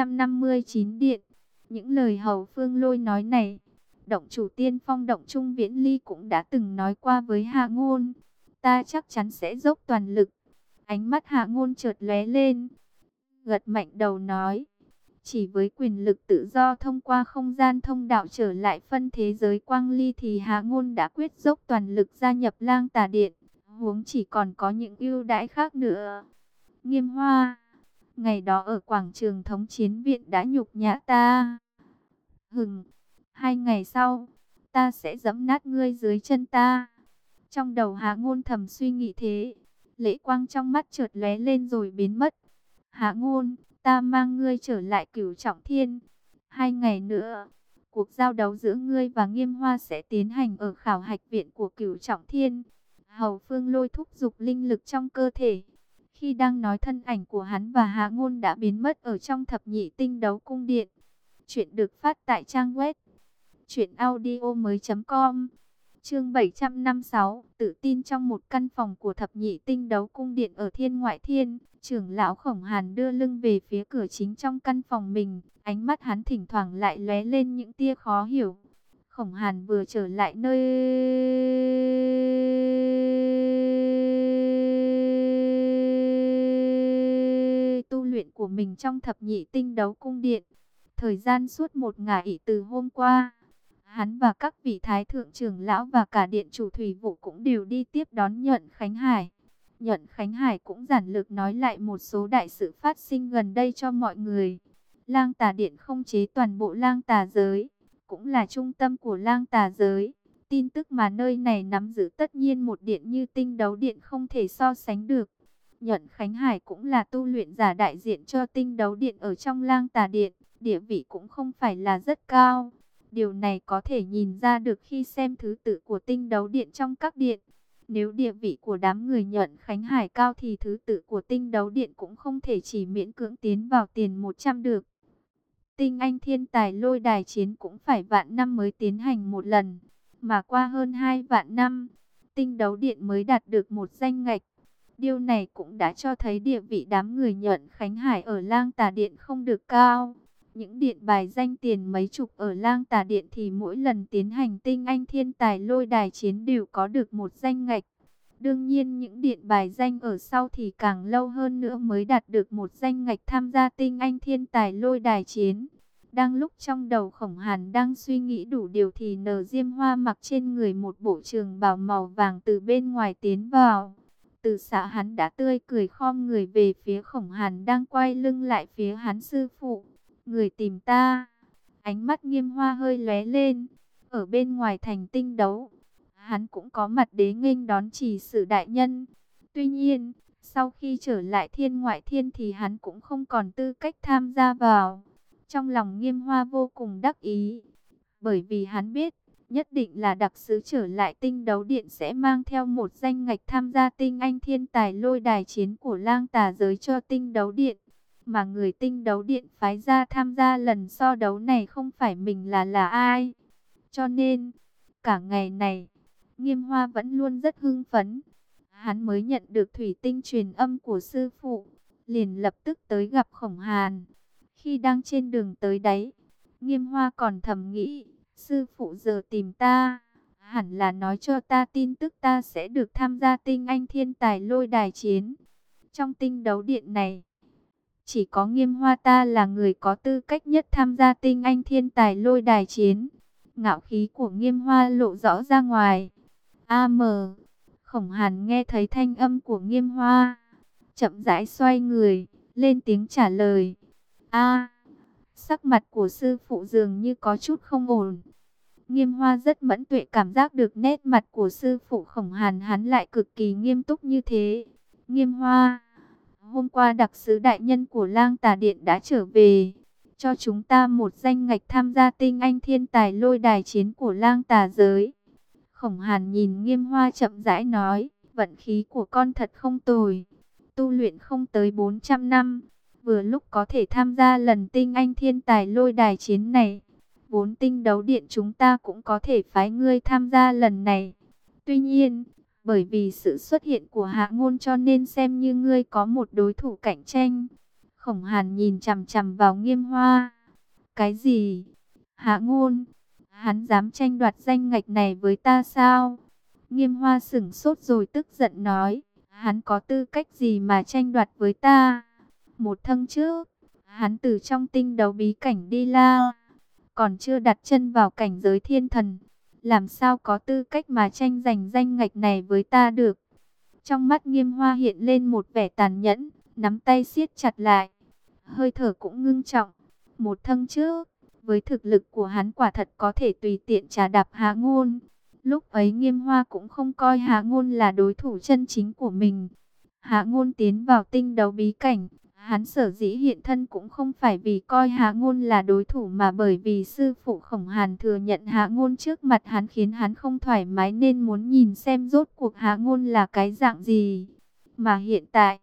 359 điện. Những lời Hầu Phương Lôi nói này, động chủ tiên phong Động Trung Viễn Ly cũng đã từng nói qua với Hạ Ngôn. Ta chắc chắn sẽ dốc toàn lực. Ánh mắt Hạ Ngôn chợt lóe lên, gật mạnh đầu nói, chỉ với quyền lực tự do thông qua không gian thông đạo trở lại phân thế giới quang ly thì Hạ Ngôn đã quyết dốc toàn lực gia nhập Lang Tà Điện, huống chỉ còn có những ưu đãi khác nữa. Nghiêm Hoa, ngày đó ở quảng trường Thống Chiến Viện đã nhục nhã ta. 2 ngày sau, ta sẽ giẫm nát ngươi dưới chân ta. Trong đầu Hạ Ngôn thầm suy nghĩ thế, lệ quang trong mắt chợt lóe lên rồi biến mất. Hạ Ngôn, ta mang ngươi trở lại Cửu Trọng Thiên. 2 ngày nữa, cuộc giao đấu giữa ngươi và Nghiêm Hoa sẽ tiến hành ở khảo hạch viện của Cửu Trọng Thiên. Hầu Phương Lôi thúc giục linh lực trong cơ thể. Khi đang nói, thân ảnh của hắn và Hạ Ngôn đã biến mất ở trong Thập Nhị Tinh Đấu Cung Điện. Chuyện được phát tại trang web truyệnaudiomoi.com. Chương 756, tự tin trong một căn phòng của Thập Nhị Tinh Đấu Cung Điện ở Thiên Ngoại Thiên. Trưởng lão Khổng Hàn đưa lưng về phía cửa chính trong căn phòng mình, ánh mắt hắn thỉnh thoảng lại lóe lên những tia khó hiểu. Khổng Hàn vừa trở lại nơi tu luyện của mình trong Thập Nhị Tinh Đấu Cung Điện. Thời gian suốt 1 ngày từ hôm qua, hắn và các vị thái thượng trưởng lão và cả điện chủ Thủy Vũ cũng đều đi tiếp đón Nhuận Khánh Hải. Nhuận Khánh Hải cũng giản lược nói lại một số đại sự phát sinh gần đây cho mọi người. Lang Tà Điện khống chế toàn bộ Lang Tà giới, cũng là trung tâm của Lang Tà giới. Tin tức mà nơi này nắm giữ tất nhiên một điện như Tinh Đấu Điện không thể so sánh được. Nhuận Khánh Hải cũng là tu luyện giả đại diện cho Tinh Đấu Điện ở trong Lang Tà Điện, địa vị cũng không phải là rất cao. Điều này có thể nhìn ra được khi xem thứ tự của Tinh Đấu Điện trong các điện. Nếu địa vị của đám người Nhuận Khánh Hải cao thì thứ tự của Tinh Đấu Điện cũng không thể chỉ miễn cưỡng tiến vào tiền 100 được. Tinh anh thiên tài lôi đài chiến cũng phải vạn năm mới tiến hành một lần, mà qua hơn 2 vạn năm, Tinh Đấu Điện mới đạt được một danh ngạch. Điều này cũng đã cho thấy địa vị đám người Nhuận Khánh Hải ở Lang Tà Điện không được cao. Những điện bài danh tiền mấy chục ở Lang Tà Điện thì mỗi lần tiến hành tinh anh thiên tài lôi đài chiến đều có được một danh ngạch. Đương nhiên những điện bài danh ở sau thì càng lâu hơn nữa mới đạt được một danh ngạch tham gia tinh anh thiên tài lôi đài chiến. Đang lúc trong đầu Khổng Hàn đang suy nghĩ đủ điều thì Nở Diêm Hoa mặc trên người một bộ trường bào màu vàng từ bên ngoài tiến vào. Từ xã hắn đã tươi cười khom người về phía Khổng Hàn đang quay lưng lại phía hắn. Sư phụ, người tìm ta. Ánh mắt Nghiêm Hoa hơi lóe lên. Ở bên ngoài thành tinh đấu, hắn cũng có mặt đế nghênh đón Chỉ Sử đại nhân. Tuy nhiên, sau khi trở lại Thiên Ngoại Thiên thì hắn cũng không còn tư cách tham gia vào. Trong lòng Nghiêm Hoa vô cùng đắc ý, bởi vì hắn biết, nhất định là đặc sứ trở lại tinh đấu điện sẽ mang theo một danh ngạch tham gia tinh anh thiên tài lôi đài chiến của Lang Tà giới cho tinh đấu điện. Mà người tinh đấu điện phái ra tham gia lần so đấu này không phải mình là ai. Cho nên, cả ngày này, Nghiêm Hoa vẫn luôn rất hưng phấn. Hắn mới nhận được thủy tinh truyền âm của sư phụ, liền lập tức tới gặp Khổng Hàn. Khi đang trên đường tới đấy, Nghiêm Hoa còn thầm nghĩ, sư phụ giờ tìm ta, hẳn là nói cho ta tin tức ta sẽ được tham gia tinh anh thiên tài lôi đài chiến. Trong tinh đấu điện này, chỉ có Nghiêm Hoa ta là người có tư cách nhất tham gia tinh anh thiên tài lôi đài chiến. Ngạo khí của Nghiêm Hoa lộ rõ ra ngoài. Khổng Hàn nghe thấy thanh âm của Nghiêm Hoa, chậm rãi xoay người, lên tiếng trả lời. Sắc mặt của sư phụ dường như có chút không ổn. Nghiêm Hoa rất mẫn tuệ cảm giác được nét mặt của sư phụ Khổng Hàn hắn lại cực kỳ nghiêm túc như thế. Nghiêm Hoa, hôm qua đặc sứ đại nhân của Lang Tà Điện đã trở về, cho chúng ta một danh ngạch tham gia tinh anh thiên tài lôi đài chiến của Lang Tà giới. Khổng Hàn nhìn Nghiêm Hoa chậm rãi nói, vận khí của con thật không tồi, tu luyện không tới 400 năm, vừa lúc có thể tham gia lần tinh anh thiên tài lôi đài chiến này. Vốn tinh đấu điện chúng ta cũng có thể phái ngươi tham gia lần này. Tuy nhiên, bởi vì sự xuất hiện của Hạ Ngôn cho nên xem như ngươi có một đối thủ cạnh tranh. Khổng Hàn nhìn chằm chằm vào Nghiêm Hoa. Cái gì? Hạ Ngôn? Hắn dám tranh đoạt danh ngạch này với ta sao? Nghiêm Hoa sửng sốt rồi tức giận nói. Hắn có tư cách gì mà tranh đoạt với ta? Một tháng trước, hắn từ trong tinh đấu bí cảnh đi la, còn chưa đặt chân vào cảnh giới thiên thần, làm sao có tư cách mà tranh giành danh ngạch này với ta được? Trong mắt Nghiêm Hoa hiện lên một vẻ tàn nhẫn, nắm tay siết chặt lại, hơi thở cũng ngưng trọng. Một tháng trước, với thực lực của hắn quả thật có thể tùy tiện trà đạp Hạ Ngôn. Lúc ấy Nghiêm Hoa cũng không coi Hạ Ngôn là đối thủ chân chính của mình. Hạ Ngôn tiến vào tinh đấu bí cảnh, hắn sở dĩ hiện thân cũng không phải vì coi Hạ Ngôn là đối thủ mà bởi vì sư phụ Khổng Hàn thừa nhận Hạ Ngôn trước mặt hắn khiến hắn không thoải mái nên muốn nhìn xem rốt cuộc Hạ Ngôn là cái dạng gì. Mà hiện tại,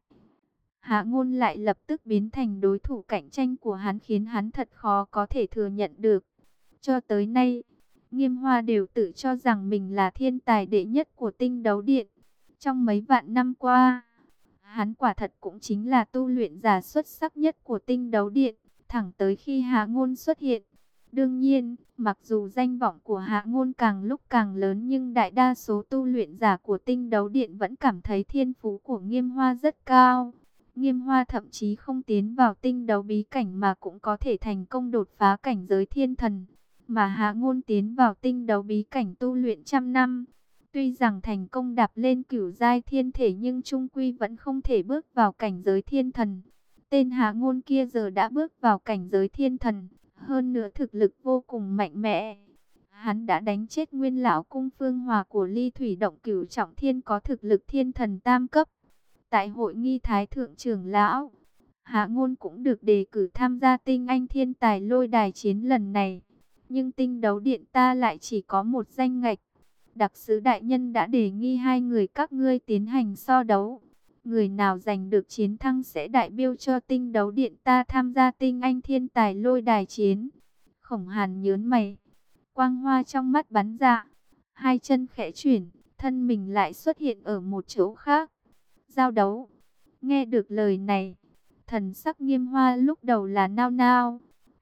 Hạ Ngôn lại lập tức biến thành đối thủ cạnh tranh của hắn khiến hắn thật khó có thể thừa nhận được. Cho tới nay, Nghiêm Hoa đều tự cho rằng mình là thiên tài đệ nhất của tinh đấu điện. Trong mấy vạn năm qua, hắn quả thật cũng chính là tu luyện giả xuất sắc nhất của tinh đấu điện, thẳng tới khi Hạ Ngôn xuất hiện. Đương nhiên, mặc dù danh vọng của Hạ Ngôn càng lúc càng lớn nhưng đại đa số tu luyện giả của tinh đấu điện vẫn cảm thấy thiên phú của Nghiêm Hoa rất cao. Nghiêm Hoa thậm chí không tiến vào tinh đấu bí cảnh mà cũng có thể thành công đột phá cảnh giới thiên thần. Mà Hạ Ngôn tiến vào tinh đấu bí cảnh tu luyện trăm năm. Tuy rằng thành công đạp lên cửu giai thiên thể nhưng chung quy vẫn không thể bước vào cảnh giới thiên thần. Tên Hạ Ngôn kia giờ đã bước vào cảnh giới thiên thần, hơn nữa thực lực vô cùng mạnh mẽ. Hắn đã đánh chết Nguyên lão cung Phương Hòa của Ly Thủy Động Cửu Trọng Thiên có thực lực thiên thần tam cấp. Tại hội nghi Thái Thượng trưởng lão, Hạ Ngôn cũng được đề cử tham gia tinh anh thiên tài lôi đài chiến lần này. Nhưng tinh đấu điện ta lại chỉ có một danh ngạch. Đặc sứ đại nhân đã đề nghị hai người các ngươi tiến hành so đấu. Người nào giành được chiến thắng sẽ đại biểu cho tinh đấu điện ta tham gia tinh anh thiên tài lôi đài chiến. Khổng Hàn nhớn mày, quang hoa trong mắt bắn ra, hai chân khẽ chuyển, thân mình lại xuất hiện ở một chỗ khác. Giao đấu. Nghe được lời này, thần sắc Nghiêm Hoa lúc đầu là nao nao,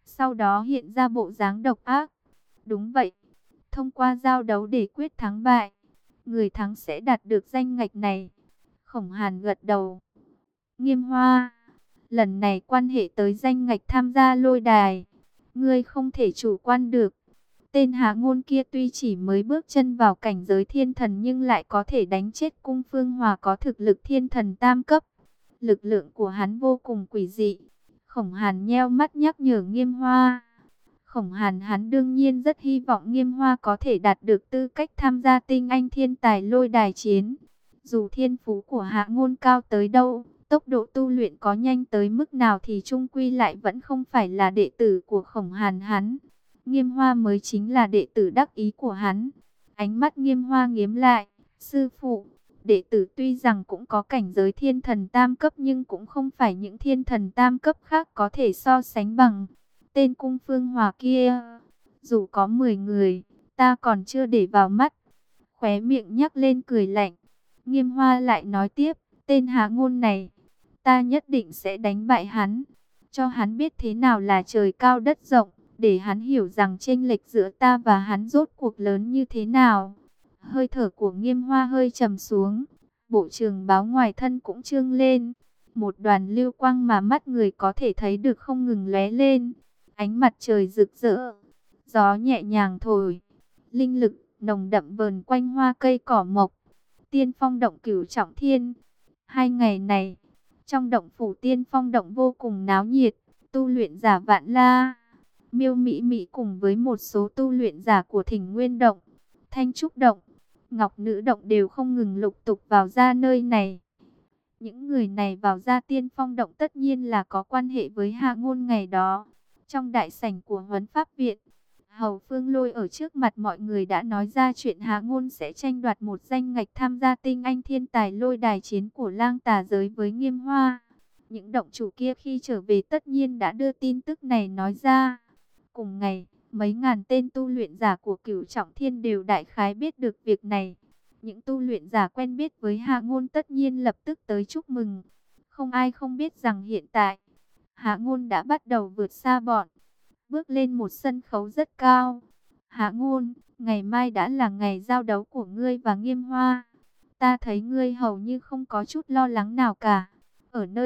sau đó hiện ra bộ dáng độc ác. Đúng vậy, thông qua giao đấu để quyết thắng bại, người thắng sẽ đạt được danh ngạch này. Khổng Hàn gật đầu. Nghiêm Hoa, lần này quan hệ tới danh ngạch tham gia lôi đài, ngươi không thể chủ quan được. Tên Hạ Ngôn kia tuy chỉ mới bước chân vào cảnh giới thiên thần nhưng lại có thể đánh chết Cung Phương Hòa có thực lực thiên thần tam cấp. Lực lượng của hắn vô cùng quỷ dị. Khổng Hàn nheo mắt nhắc nhở Nghiêm Hoa. Khổng Hàn hắn đương nhiên rất hy vọng Nghiêm Hoa có thể đạt được tư cách tham gia tinh anh thiên tài lôi đài chiến. Dù thiên phú của Hạ Ngôn cao tới đâu, tốc độ tu luyện có nhanh tới mức nào thì chung quy lại vẫn không phải là đệ tử của Khổng Hàn hắn. Nghiêm Hoa mới chính là đệ tử đắc ý của hắn. Ánh mắt Nghiêm Hoa nghiếm lại. Sư phụ, đệ tử tuy rằng cũng có cảnh giới thiên thần tam cấp nhưng cũng không phải những thiên thần tam cấp khác có thể so sánh bằng. Tên Cung Phương Hòa kia, dù có 10 người, ta còn chưa để vào mắt. Khóe miệng nhắc lên cười lạnh. Nghiêm Hoa lại nói tiếp, tên Hạ Ngôn này, ta nhất định sẽ đánh bại hắn, cho hắn biết thế nào là trời cao đất rộng, để hắn hiểu rằng chênh lệch giữa ta và hắn rốt cuộc lớn như thế nào. Hơi thở của Nghiêm Hoa hơi trầm xuống, bộ trường bào ngoài thân cũng trương lên, một đoàn lưu quang mà mắt người có thể thấy được không ngừng lóe lên. Ánh mặt trời rực rỡ, gió nhẹ nhàng thổi, linh lực nồng đậm vờn quanh hoa cây cỏ mộc. Tiên Phong động Cửu Trọng Thiên. 2 ngày này, trong động phủ Tiên Phong động vô cùng náo nhiệt, tu luyện giả Vạn La, Miêu Mỹ Mỹ cùng với một số tu luyện giả của Thỉnh Nguyên động, Thanh Trúc động, Ngọc Nữ động đều không ngừng lục tục vào ra nơi này. Những người này vào ra Tiên Phong động tất nhiên là có quan hệ với Hạ Ngôn ngày đó. Trong đại sảnh của Huấn Pháp viện, Hầu Phương Lôi ở trước mặt mọi người đã nói ra chuyện Hạ Ngôn sẽ tranh đoạt một danh ngạch tham gia tinh anh thiên tài lôi đài chiến của Lang Tà giới với Nghiêm Hoa. Những động chủ kia khi trở về tất nhiên đã đưa tin tức này nói ra. Cùng ngày, mấy ngàn tên tu luyện giả của Cửu Trọng Thiên đều đại khái biết được việc này. Những tu luyện giả quen biết với Hạ Ngôn tất nhiên lập tức tới chúc mừng. Không ai không biết rằng hiện tại, Hạ Ngôn đã bắt đầu vượt xa bọn, bước lên một sân khấu rất cao. Hạ Ngôn, ngày mai đã là ngày giao đấu của ngươi và Nghiêm Hoa. Ta thấy ngươi hầu như không có chút lo lắng nào cả. Ở nơi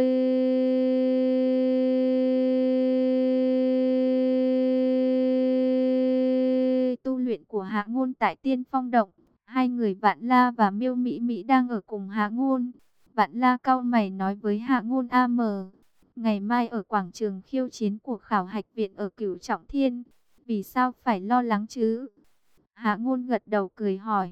tu luyện của Hạ Ngôn tại Tiên Phong động, hai người Vạn La và Miêu Mỹ Mỹ đang ở cùng Hạ Ngôn. Vạn La cau mày nói với Hạ Ngôn AM, ngày mai ở quảng trường khiêu chiến của khảo hạch viện ở Cửu Trọng Thiên, vì sao phải lo lắng chứ? Hạ Ngôn gật đầu cười hỏi,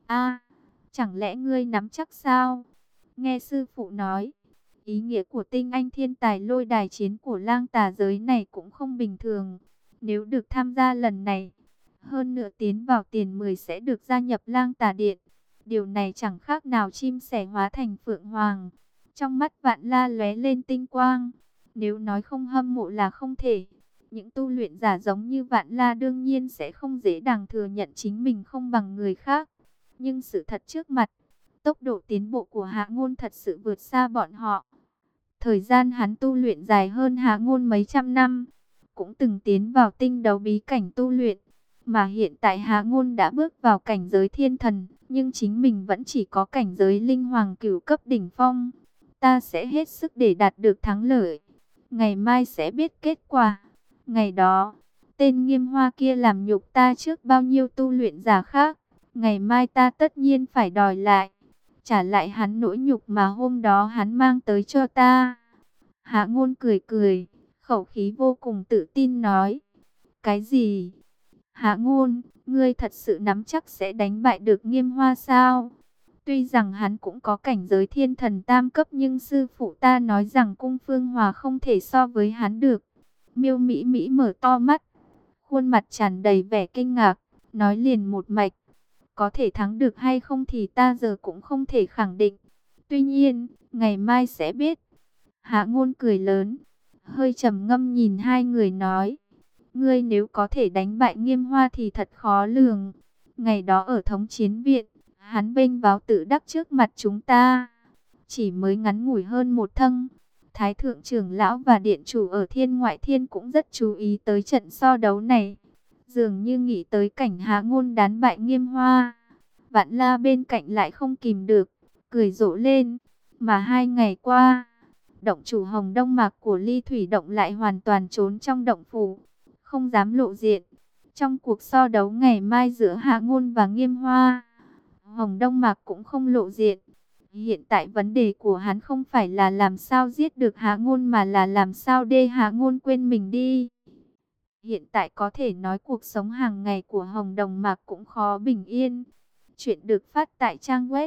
chẳng lẽ ngươi nắm chắc sao? Nghe sư phụ nói, ý nghĩa của tinh anh thiên tài lôi đài chiến của Lang Tà giới này cũng không bình thường. Nếu được tham gia lần này, hơn nữa tiến vào tiền 10 sẽ được gia nhập Lang Tà Điện. Điều này chẳng khác nào chim sẻ hóa thành phượng hoàng. Trong mắt Vạn La lóe lên tinh quang. Nếu nói không hâm mộ là không thể. Những tu luyện giả giống như Vạn La đương nhiên sẽ không dễ dàng thừa nhận chính mình không bằng người khác. Nhưng sự thật trước mặt, tốc độ tiến bộ của Hạ Ngôn thật sự vượt xa bọn họ. Thời gian hắn tu luyện dài hơn Hạ Ngôn mấy trăm năm, cũng từng tiến vào tinh đấu bí cảnh tu luyện. Mà hiện tại Hạ Ngôn đã bước vào cảnh giới thiên thần, nhưng chính mình vẫn chỉ có cảnh giới linh hoàng cửu cấp đỉnh phong. Ta sẽ hết sức để đạt được thắng lợi. Ngày mai sẽ biết kết quả. Ngày đó, tên Nghiêm Hoa kia làm nhục ta trước bao nhiêu tu luyện giả khác. Ngày mai ta tất nhiên phải đòi lại. Trả lại hắn nỗi nhục mà hôm đó hắn mang tới cho ta. Hạ Ngôn cười cười, khẩu khí vô cùng tự tin nói. Cái gì? Hạ Ngôn, ngươi thật sự nắm chắc sẽ đánh bại được Nghiêm Hoa sao? Tuy rằng hắn cũng có cảnh giới thiên thần tam cấp nhưng sư phụ ta nói rằng Cung Phương Hòa không thể so với hắn được. Miêu Mỹ Mỹ mở to mắt, khuôn mặt tràn đầy vẻ kinh ngạc, nói liền một mạch. Có thể thắng được hay không thì ta giờ cũng không thể khẳng định. Tuy nhiên, ngày mai sẽ biết. Hạ Ngôn cười lớn, hơi trầm ngâm nhìn hai người nói. Ngươi nếu có thể đánh bại Nghiêm Hoa thì thật khó lường. Ngày đó ở thống chiến viện, hắn vênh váo tự đắc trước mặt chúng ta. Chỉ mới ngắn ngủi hơn một thâng, Thái thượng trưởng lão và điện chủ ở Thiên Ngoại Thiên cũng rất chú ý tới trận so đấu này. Dường như nghĩ tới cảnh Hạ Ngôn đán bại Nghiêm Hoa. Vạn La bên cạnh lại không kìm được, cười rộ lên. Mà 2 ngày qua, động chủ Hồng Đông Mạc của Ly Thủy Động lại hoàn toàn trốn trong động phủ, không dám lộ diện. Trong cuộc so đấu ngày mai giữa Hạ Ngôn và Nghiêm Hoa, Hồng Đông Mạc cũng không lộ diện. Hiện tại vấn đề của hắn không phải là làm sao giết được Hạ Ngôn mà là làm sao để Hạ Ngôn quên mình đi. Hiện tại có thể nói cuộc sống hàng ngày của Hồng Đông Mạc cũng khó bình yên. Chuyện được phát tại trang web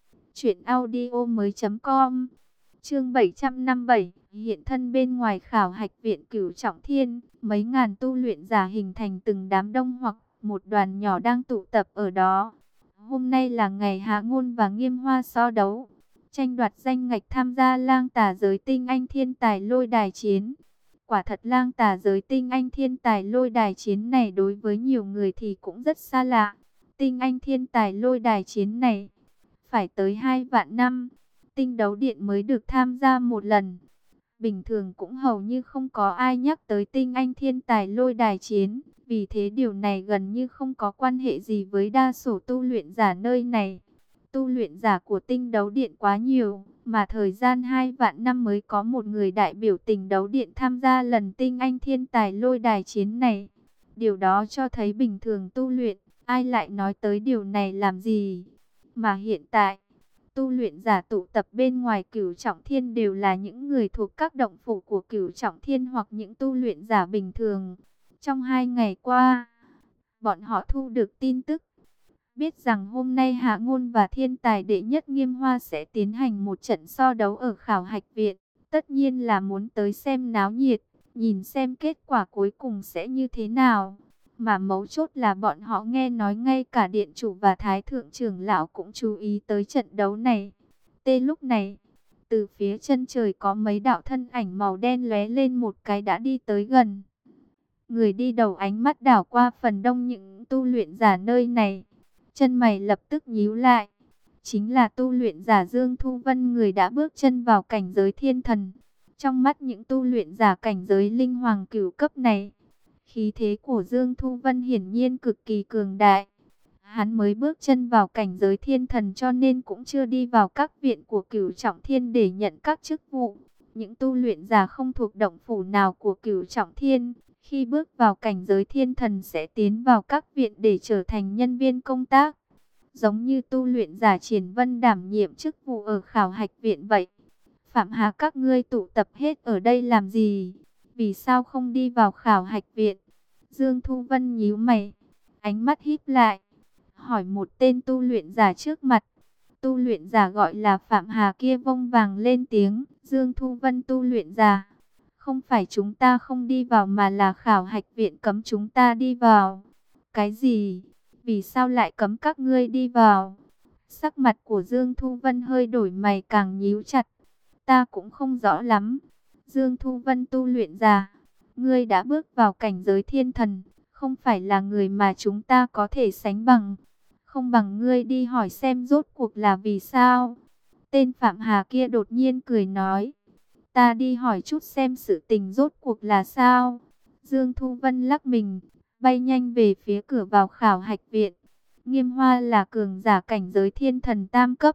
truyệnaudiomoi.com. Chương 757, hiện thân bên ngoài khảo hạch viện Cửu Trọng Thiên, mấy ngàn tu luyện giả hình thành từng đám đông hoặc một đoàn nhỏ đang tụ tập ở đó. Hôm nay là ngày Hạ Ngôn và Nghiêm Hoa so đấu, tranh đoạt danh ngạch tham gia Lang Tà giới tinh anh thiên tài lôi đài chiến. Quả thật Lang Tà giới tinh anh thiên tài lôi đài chiến này đối với nhiều người thì cũng rất xa lạ. Tinh anh thiên tài lôi đài chiến này phải tới 2 vạn năm, Tinh Đấu Điện mới được tham gia một lần. Bình thường cũng hầu như không có ai nhắc tới tinh anh thiên tài lôi đài chiến. Vì thế điều này gần như không có quan hệ gì với đa số tu luyện giả nơi này. Tu luyện giả của Tinh Đấu Điện quá nhiều, mà thời gian 2 vạn năm mới có một người đại biểu Tinh Đấu Điện tham gia lần tinh anh thiên tài lôi đài chiến này. Điều đó cho thấy bình thường tu luyện, ai lại nói tới điều này làm gì. Mà hiện tại, tu luyện giả tụ tập bên ngoài Cửu Trọng Thiên đều là những người thuộc các động phủ của Cửu Trọng Thiên hoặc những tu luyện giả bình thường. Trong 2 ngày qua, bọn họ thu được tin tức, biết rằng hôm nay Hạ Ngôn và thiên tài đệ nhất Nghiêm Hoa sẽ tiến hành một trận so đấu ở khảo hạch viện. Tất nhiên là muốn tới xem náo nhiệt, nhìn xem kết quả cuối cùng sẽ như thế nào. Mà mấu chốt là bọn họ nghe nói ngay cả điện chủ và thái thượng trưởng lão cũng chú ý tới trận đấu này. Lúc này, từ phía chân trời có mấy đạo thân ảnh màu đen lóe lên một cái đã đi tới gần. Người đi đầu ánh mắt đảo qua phần đông những tu luyện giả nơi này, chân mày lập tức nhíu lại. Chính là tu luyện giả Dương Thu Vân, người đã bước chân vào cảnh giới thiên thần. Trong mắt những tu luyện giả cảnh giới linh hoàng cửu cấp này, khí thế của Dương Thu Vân hiển nhiên cực kỳ cường đại. Hắn mới bước chân vào cảnh giới thiên thần cho nên cũng chưa đi vào các viện của Cửu Trọng Thiên để nhận các chức vụ. Những tu luyện giả không thuộc động phủ nào của Cửu Trọng Thiên, khi bước vào cảnh giới thiên thần sẽ tiến vào các viện để trở thành nhân viên công tác. Giống như tu luyện giả Triển Vân đảm nhiệm chức vụ ở khảo hạch viện vậy. Phạm Hà, các ngươi tụ tập hết ở đây làm gì? Vì sao không đi vào khảo hạch viện? Dương Thu Vân nhíu mày, ánh mắt híp lại, hỏi một tên tu luyện giả trước mặt. Tu luyện giả gọi là Phạm Hà kia vông vàng lên tiếng. Dương Thu Vân, tu luyện giả, không phải chúng ta không đi vào mà là khảo hạch viện cấm chúng ta đi vào. Cái gì? Vì sao lại cấm các ngươi đi vào? Sắc mặt của Dương Thu Vân hơi đổi, mày càng nhíu chặt. Ta cũng không rõ lắm. Dương Thu Vân, tu luyện giả, ngươi đã bước vào cảnh giới thiên thần, không phải là người mà chúng ta có thể sánh bằng. Không bằng ngươi đi hỏi xem rốt cuộc là vì sao. Tên Phạm Hà kia đột nhiên cười nói. Ta đi hỏi chút xem sự tình rốt cuộc là sao. Dương Thu Vân lắc mình, bay nhanh về phía cửa vào khảo hạch viện. Nghiêm Hoa là cường giả cảnh giới thiên thần tam cấp.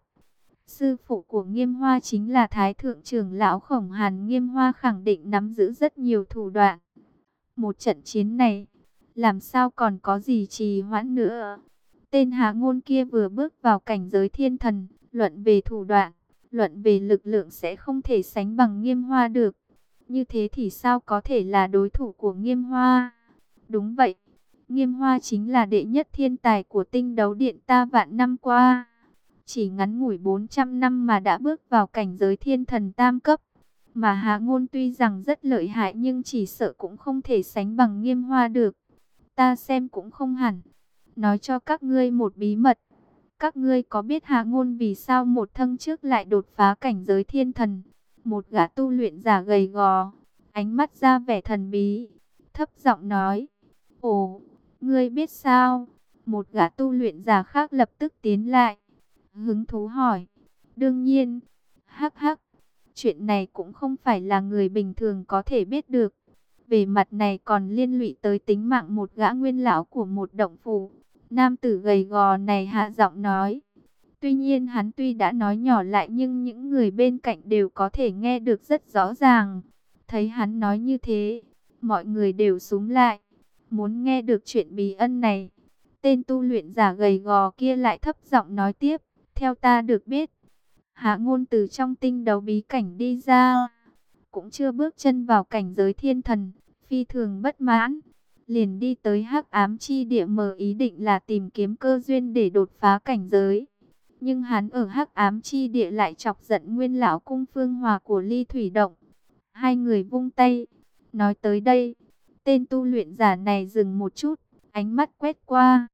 Sư phụ của Nghiêm Hoa chính là Thái thượng trưởng lão Khổng Hàn. Nghiêm Hoa khẳng định nắm giữ rất nhiều thủ đoạn. Một trận chiến này, làm sao còn có gì trì hoãn nữa. Tên Hạ Ngôn kia vừa bước vào cảnh giới thiên thần, luận về thủ đoạn, luận về lực lượng sẽ không thể sánh bằng Nghiêm Hoa được. Như thế thì sao có thể là đối thủ của Nghiêm Hoa? Đúng vậy, Nghiêm Hoa chính là đệ nhất thiên tài của Tinh Đấu Điện ta vạn năm qua. Chỉ ngắn ngủi 400 năm mà đã bước vào cảnh giới thiên thần tam cấp. Mà Hạ Ngôn tuy rằng rất lợi hại nhưng chỉ sợ cũng không thể sánh bằng Nghiêm Hoa được. Ta xem cũng không hẳn. Nói cho các ngươi một bí mật. Các ngươi có biết Hạ Ngôn vì sao một thân trước lại đột phá cảnh giới thiên thần? Một gã tu luyện giả gầy gò, ánh mắt ra vẻ thần bí, thấp giọng nói. Ồ, ngươi biết sao? Một gã tu luyện giả khác lập tức tiến lại, hứng thú hỏi. Đương nhiên. Hắc hắc. chuyện này cũng không phải là người bình thường có thể biết được. Về mặt này còn liên lụy tới tính mạng một gã nguyên lão của một động phủ. Nam tử gầy gò này hạ giọng nói. Tuy nhiên hắn tuy đã nói nhỏ lại nhưng những người bên cạnh đều có thể nghe được rất rõ ràng. Thấy hắn nói như thế, mọi người đều súm lại, muốn nghe được chuyện bí ẩn này. Tên tu luyện giả gầy gò kia lại thấp giọng nói tiếp, theo ta được biết, Hạ Ngôn từ trong tinh đấu bí cảnh đi ra, cũng chưa bước chân vào cảnh giới thiên thần, phi thường bất mãn, liền đi tới Hắc Ám Chi Địa mở ý định là tìm kiếm cơ duyên để đột phá cảnh giới. Nhưng hắn ở Hắc Ám Chi Địa lại chọc giận Nguyên lão Cung Phương Hòa của Ly Thủy Động. Hai người vung tay, nói tới đây, tên tu luyện giả này dừng một chút, ánh mắt quét qua.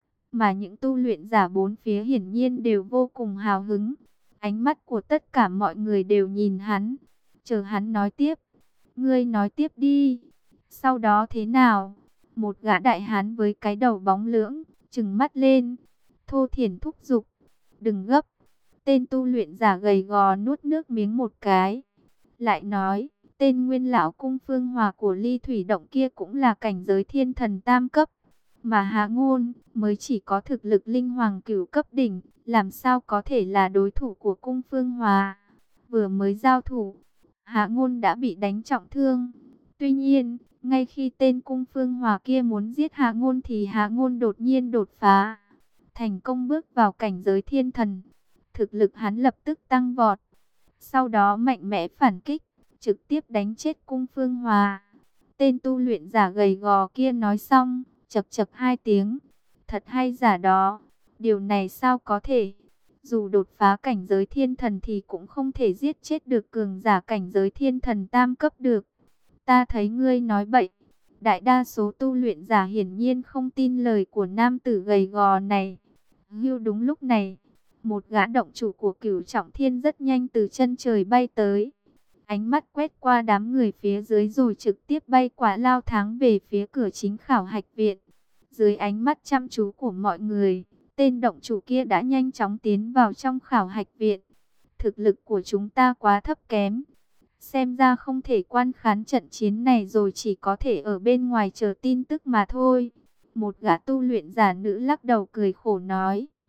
Mà những tu luyện giả bốn phía hiển nhiên đều vô cùng hào hứng. Ánh mắt của tất cả mọi người đều nhìn hắn, chờ hắn nói tiếp. Ngươi nói tiếp đi, sau đó thế nào? Một gã đại hán với cái đầu bóng lưỡng, trừng mắt lên, thô thiển thúc giục. Đừng gấp. Tên tu luyện giả gầy gò nuốt nước miếng một cái. Lại nói, tên Nguyên lão Cung Phương Hòa của Ly Thủy Động kia cũng là cảnh giới thiên thần tam cấp. Mà Hạ Ngôn mới chỉ có thực lực linh hoàng cửu cấp đỉnh, làm sao có thể là đối thủ của Cung Phương Hòa. Vừa mới giao thủ, Hạ Ngôn đã bị đánh trọng thương. Tuy nhiên, ngay khi tên Cung Phương Hòa kia muốn giết Hạ Ngôn thì Hạ Ngôn đột nhiên đột phá, thành công bước vào cảnh giới thiên thần. Thực lực hắn lập tức tăng vọt, sau đó mạnh mẽ phản kích, trực tiếp đánh chết Cung Phương Hòa. Tên tu luyện giả gầy gò kia nói xong, chậc chậc hai tiếng. Thật hay giả đó, điều này sao có thể? Dù đột phá cảnh giới thiên thần thì cũng không thể giết chết được cường giả cảnh giới thiên thần tam cấp được. Ta thấy ngươi nói bậy. Đại đa số tu luyện giả hiển nhiên không tin lời của nam tử gầy gò này. Hưu đúng lúc này, một gã động chủ của Cửu Trọng Thiên rất nhanh từ chân trời bay tới. Ánh mắt quét qua đám người phía dưới rồi trực tiếp bay qua lao tháng về phía cửa chính khảo hạch viện. Dưới ánh mắt chăm chú của mọi người, tên động chủ kia đã nhanh chóng tiến vào trong khảo hạch viện. Thực lực của chúng ta quá thấp kém. Xem ra không thể quan khán trận chiến này rồi, chỉ có thể ở bên ngoài chờ tin tức mà thôi. Một gã tu luyện giả nữ lắc đầu cười khổ nói.